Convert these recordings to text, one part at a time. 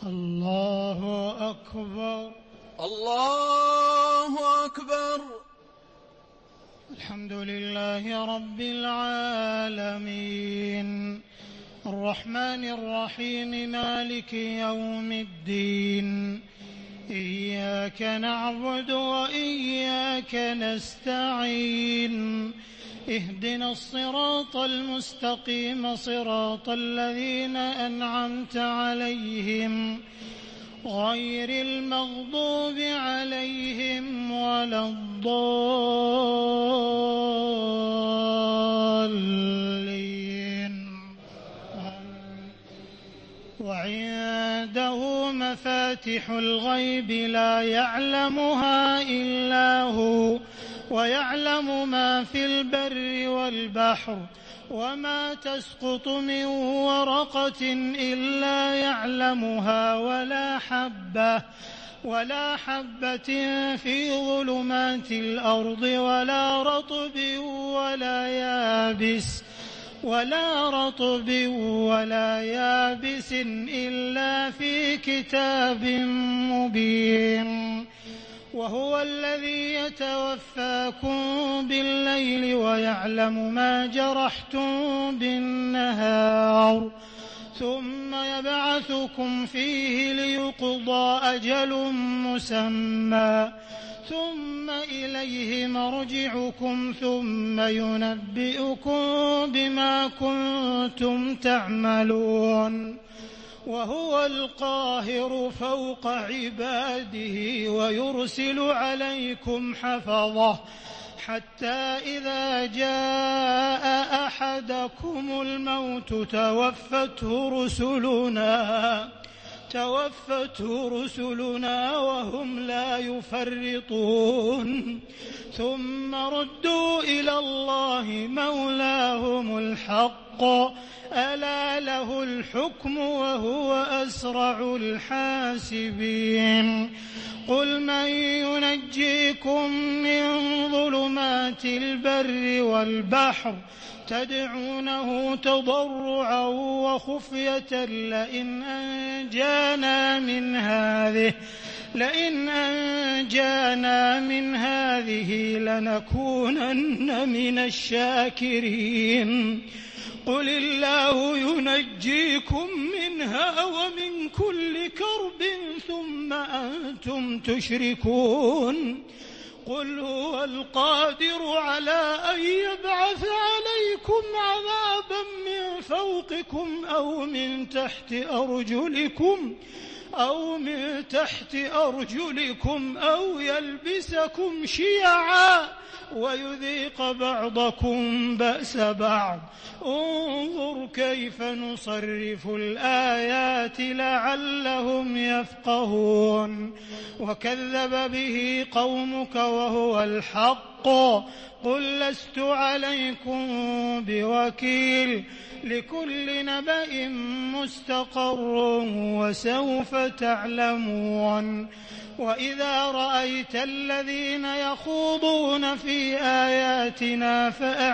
الله أكبر. الله أكبر. الحمد لله رب العالمين الرحمن الرحيم مالك يوم الدين إياك نعبد وإياك نستعين اهدنا الصراط المستقيم صراط الذين أنعمت عليهم غير المغضوب عليهم ولا الضالين. وعنده مفاتح الغيب لا يعلمها إلا هو ويعلم ما في البر والبحر وما تسقط من ورقة إلا يعلمها ولا حبة في ظلمات الأرض ولا رطب ولا يابس إلا في كتاب مبين. وهو الذي يتوفاكم بالليل ويعلم ما جرحتم بالنهار ثم يبعثكم فيه ليقضى أجل مسمى ثم إليه مرجعكم ثم ينبئكم بما كنتم تعملون. وهو القاهر فوق عباده ويرسل عليكم حفظه حتى إذا جاء أحدكم الموت توفته رسلنا وهم لا يفرطون ثم ردوا إلى الله مولاهم الحق ألا له الحكم وهو أسرع الحاسبين. قل من ينجيكم من ظلمات البر والبحر تدعونه تضرعا وخفية لئن أنجانا من هذه لنكونن من الشاكرين. قل الله ينجيكم منها ومن كل كرب ثم أنتم تشركون. قل هو القادر على أن يبعث عليكم عذابا من فوقكم أو من تحت أرجلكم أو يلبسكم شيعا ويذيق بعضكم بأس بعض. انظر كيف نصرف الآيات لعلهم يفقهون. وكذب به قومك وهو الحق قل لست عليكم بوكيل لكل نبأ مستقر وسوف تعلمون. وإذا رأيت الذين يخوضون في آياتنا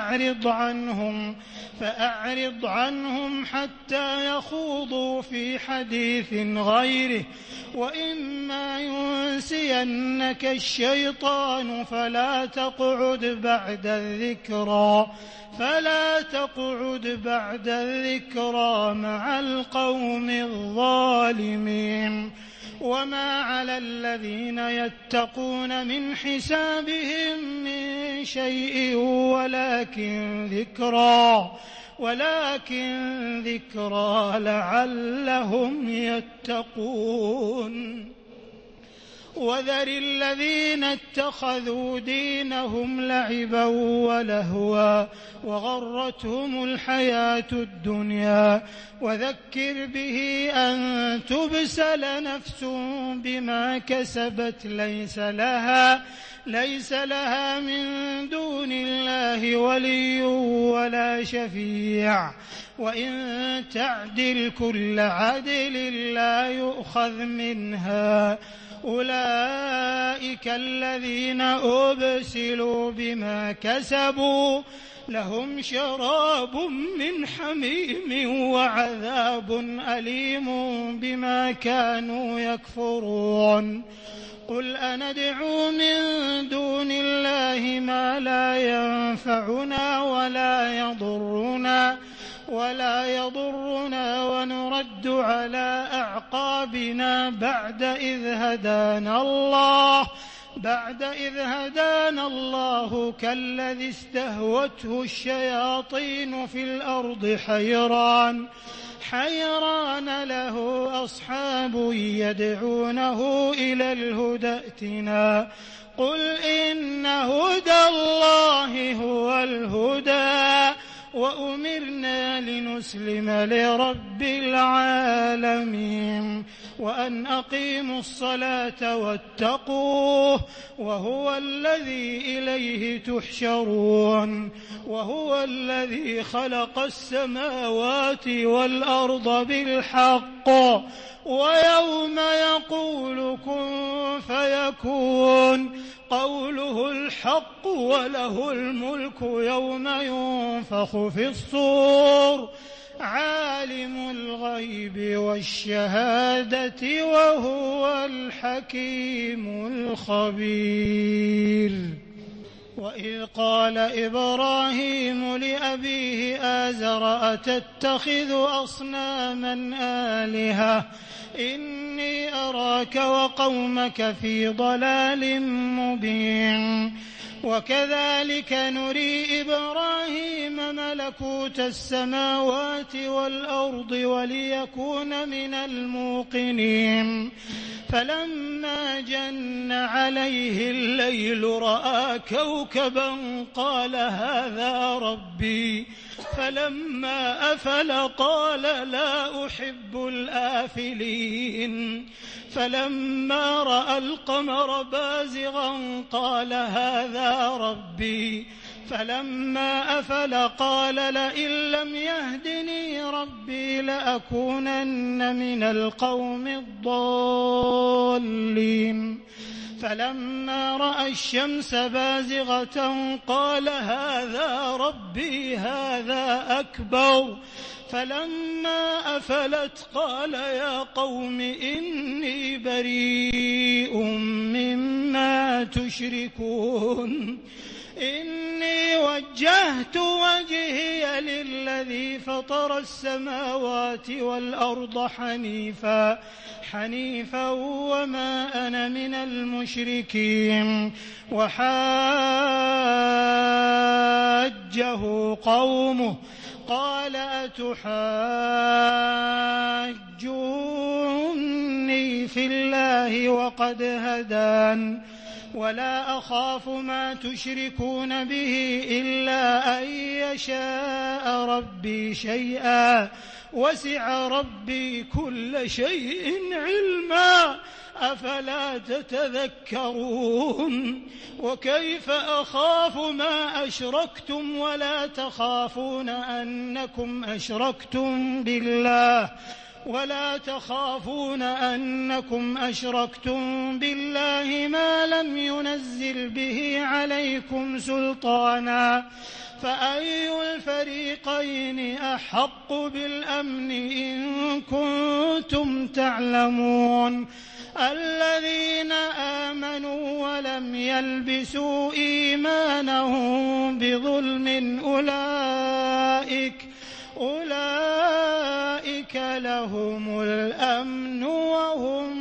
فأعرض عنهم حتى يخوضوا في حديث غيره وإما ينسينك الشيطان فلا تقعد بعد الذكرى مع القوم الظالمين. وما على الذين يتقون من حسابهم من شيء ولكن ذكرى لعلهم يتقون. وذر الذين اتخذوا دينهم لعبا ولهوا وغرتهم الحياة الدنيا وذكر به أن تبسل نفس بما كسبت ليس لها من دون الله ولي ولا شفيع وإن تعدل كل عدل لا يؤخذ منها. أولئك الذين أبسلوا بما كسبوا لهم شراب من حميم وعذاب أليم بما كانوا يكفرون قل أندعو من دون الله ما لا ينفعنا ولا يضرنا ونرد على أعقابنا بعد إذ هدانا الله كالذي استهوته الشياطين في الأرض حيران له أصحاب يدعونه إلى الهدى ائتنا قل إن هدى الله هو الهدى وأمرنا لنسلم لرب العالمين وأن أقيموا الصلاة واتقوه وهو الذي إليه تحشرون وهو الذي خلق السماوات والأرض بالحق ويوم يقول كن فيكون قوله الحق وله الملك يوم ينفخ في الصور عالم الغيب والشهادة وهو الحكيم الخبير وإذ قال إبراهيم لأبيه آزر أتتخذ أصناما آلهة إني أراك وقومك في ضلال مبين وكذلك نري إبراهيم ملكوت السماوات والأرض وليكون من الموقنين فلما جن عليه الليل رأى كوكبا قال هذا ربي فلما أفل قال لا أحب الآفلين فلما رأى القمر بازغا قال هذا ربي فلما أفل قال لئن لم يهدني ربي لأكونن من القوم الضالين فلما رأى الشمس بازغة قال هذا ربي هذا أكبر فلما أفلت قال يا قوم إني بريء مما تشركون إني وجهت وجهي للذي فطر السماوات والأرض حنيفا وما أنا من المشركين وحاجه قومه قال أتحاجوني في الله وقد هدان ولا أخاف ما تشركون به إلا أن يشاء ربي شيئا وسع ربي كل شيء علما أفلا تتذكرون وكيف أخاف ما أشركتم ولا تخافون أنكم أشركتم بالله ما لم ينزل به عليكم سلطانا فأي الفريقين أحق بالأمن إن كنتم تعلمون الذين آمنوا ولم يلبسوا إيمانهم بظلم أولئك لهم الأمن وهم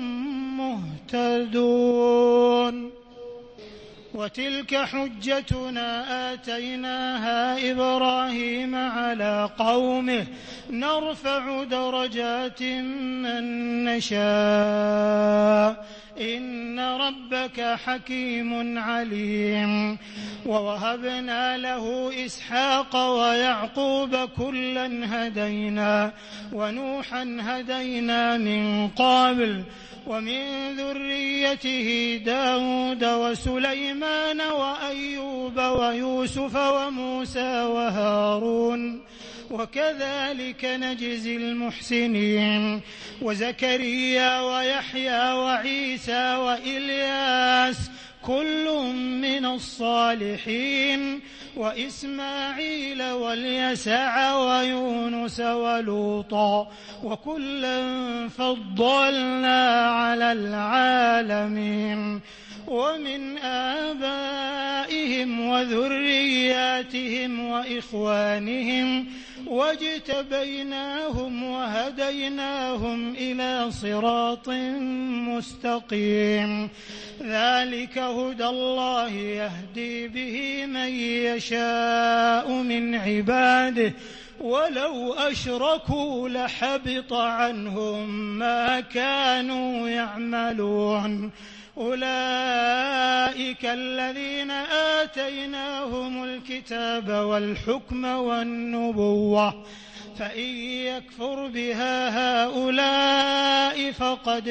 مهتدون وتلك حجتنا آتيناها إبراهيم على قومه نرفع درجات من نشاء إن ربك حكيم عليم ووهبنا له إسحاق ويعقوب كلا هدينا ونوحا هدينا من قبل ومن ذريته داود وسليمان وأيوب ويوسف وموسى وهارون وكذلك نجزي المحسنين وزكريا ويحيى وعيسى وإلياس كل من الصالحين وإسماعيل واليسع ويونس ولوطا وكلا فضلنا على العالمين ومن آبائهم وذرياتهم وإخوانهم واجتبيناهم وهديناهم إلى صراط مستقيم ذلك هدى الله يهدي به من يشاء من عباده ولو أشركوا لحبط عنهم ما كانوا يعملون أولئك الذين آتيناهم الكتاب والحكم والنبوة فإن يكفر بها هؤلاء فقد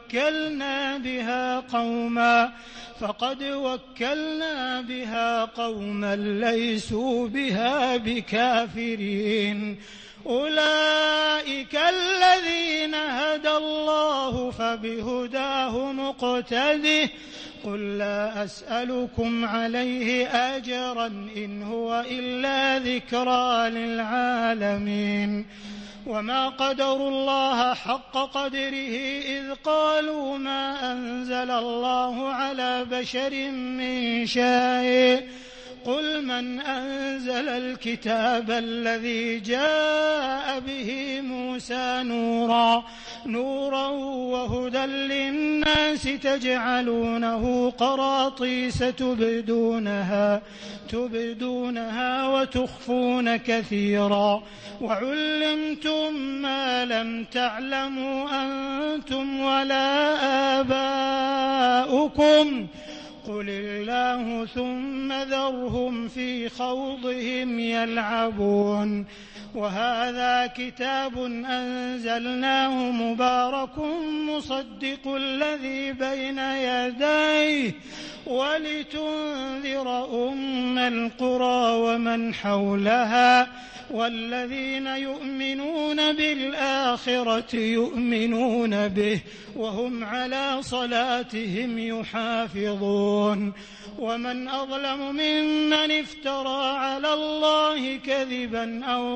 وكلنا بها قوما ليسوا بها بكافرين أولئك الذين هدى الله فبهداه مقتده قل لا أسألكم عليه أجرا إن هو إلا ذكرى للعالمين وما قدروا الله حق قدره إذ قالوا ما أنزل الله على بشر من شيء قل من أنزل الكتاب الذي جاء به موسى نورا وهدى للناس تجعلونه قراطيس تبدونها وتخفون كثيرا وعلمتم ما لم تعلموا أنتم ولا آباؤكم قل الله ثم ذرهم في خوضهم يلعبون وهذا كتاب أنزلناه مبارك مصدق الذي بين يديه ولتنذر أم القرى ومن حولها والذين يؤمنون بالآخرة يؤمنون به وهم على صلاتهم يحافظون ومن أظلم ممن افترى على الله كذبا أو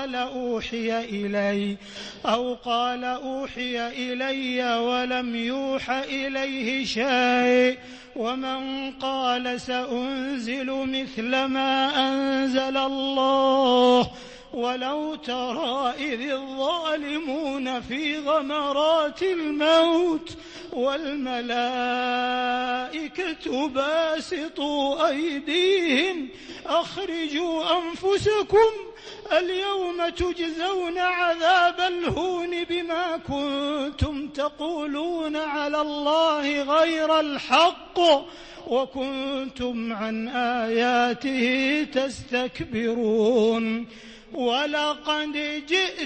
قال أوحي إلي ولم يوح إليه شيء ومن قال سأنزل مثل ما أنزل الله ولو ترى إذ الظالمون في غمرات الموت والملائكة باسطوا أيديهم أخرجوا أنفسكم اليوم تجزون عذاب الهون بما كنتم تقولون على الله غير الحق وكنتم عن آياته تستكبرون ولقد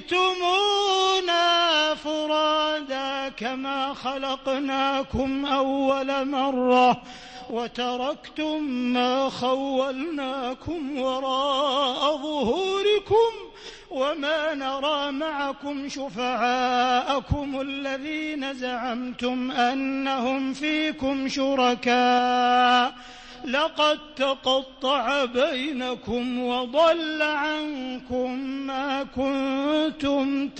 جئتمونا فرادا كما خلقناكم أول مرة وتركتم ما خولناكم وراء ظهوركم وما نرى معكم شفعاءكم الذين زعمتم أنهم فيكم شركاء لقد تقطع بينكم وضل عنكم ما كنتم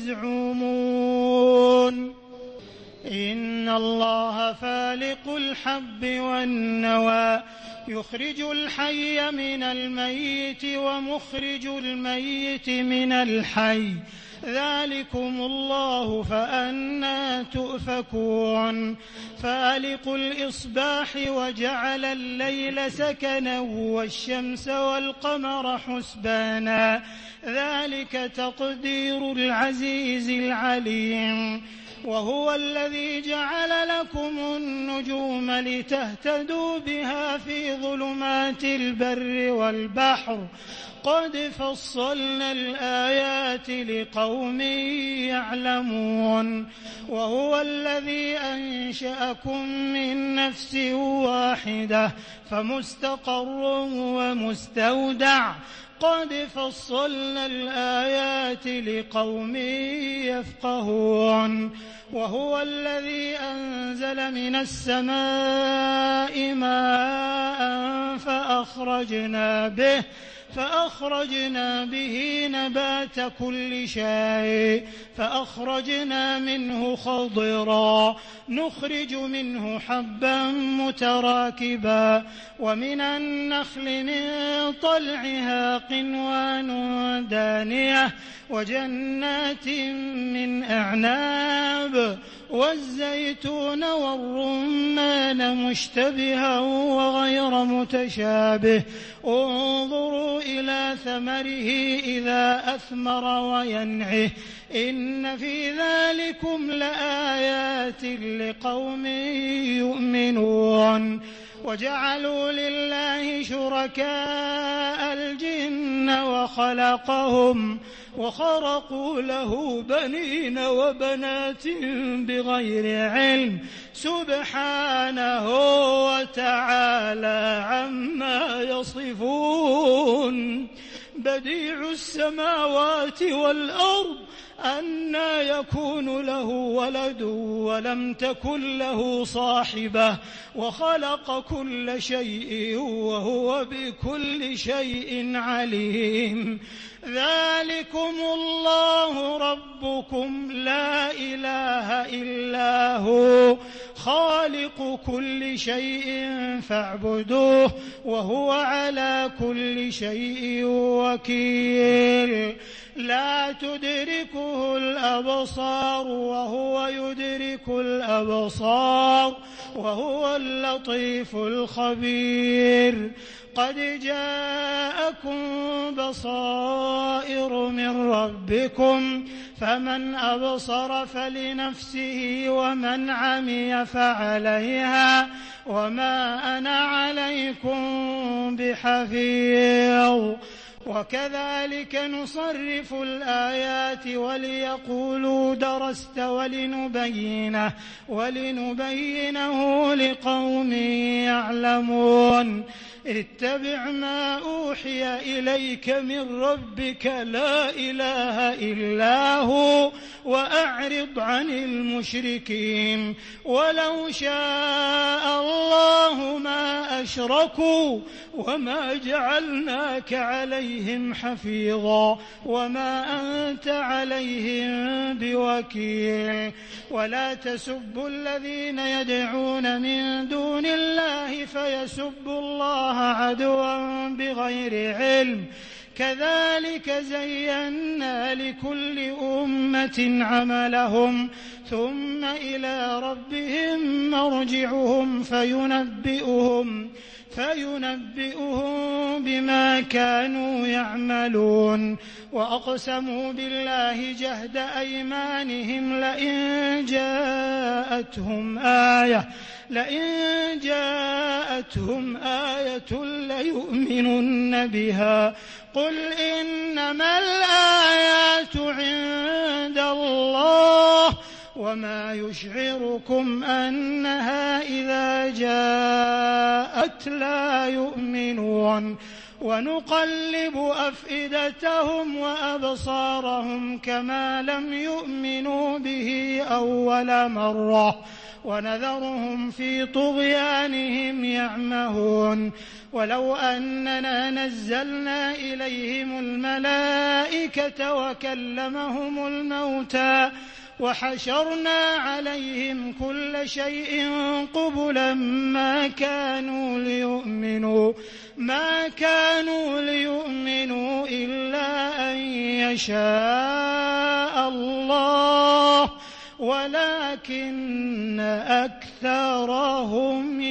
تزعمون إن الله فالق الحب والنوى يخرج الحي من الميت ومخرج الميت من الحي ذلكم الله فأنى تؤفكون فالق الإصباح وجعل الليل سكنا والشمس والقمر حسبانا ذلك تقدير العزيز العليم وهو الذي جعل لكم النجوم لتهتدوا بها في ظلمات البر والبحر قد فصلنا الآيات لقوم يعلمون وهو الذي أنشأكم من نفس واحدة فمستقر ومستودع قد فصلنا الآيات لقوم يفقهون وهو الذي أنزل من السماء ماء فأخرجنا به نبات كل شيء فأخرجنا منه خضرا نخرج منه حبا متراكبا ومن النخل من طلعها قنوان دانية وجنات من أعناب والزيتون والرمان مشتبها وغير متشابه انظروا إلى ثمره إذا أثمر وينعه إن في ذلكم لآيات لقوم يؤمنون وجعلوا لله شركاء الجن وخرقوا له بنين وبنات بغير علم سبحانه وتعالى عما يصفون بديع السماوات والأرض أنى يكون له ولد ولم تكن له صاحبة وخلق كل شيء وهو بكل شيء عليم ذلكم الله ربكم لا إله إلا هو خالق كل شيء فاعبدوه وهو على كل شيء وكيل لا تدركه الأبصار وهو يدرك الأبصار وهو اللطيف الخبير قد جاءكم بصائر من ربكم فمن أبصر فلنفسه ومن عمي فعليها وما أنا عليكم بحفيظ وكذلك نصرف الآيات وليقولوا درست ولنبينه لقوم يعلمون اتبع ما أوحي إليك من ربك لا إله إلا هو وأعرض عن المشركين ولو شاء الله ما أشركوا وما جعلناك عليهم حفيظا وما أنت عليهم بوكيل ولا تسبوا الذين يدعون من دون الله فيسبوا الله عدوا بغير علم كذلك زينا لكل أمة عملهم ثم إلى ربهم مرجعهم فينبئهم بما كانوا يعملون وأقسموا بالله جهد أيمانهم لئن جاءتهم آية ليؤمنن بها قل إنما الآيات عند الله وما يشعركم أنها إذا جاءت لا يؤمنون ونقلب أفئدتهم وأبصارهم كما لم يؤمنوا به أول مرة ونذرهم في طغيانهم يعمهون ولو أننا نزلنا إليهم الملائكة وكلمهم الموتى وحشرنا عليهم كل شيء قبلا ما كانوا ليؤمنوا إلا أن يشاء الله ولكن أكثرهم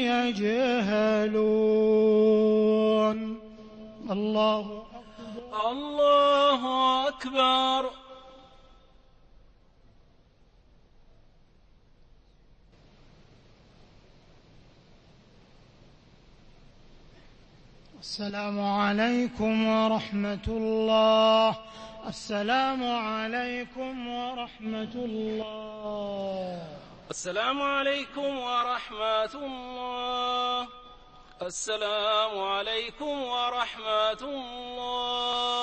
يجهلون الله أكبر السلام عليكم ورحمة الله. السلام عليكم ورحمة الله. السلام عليكم ورحمة الله. السلام عليكم ورحمة الله.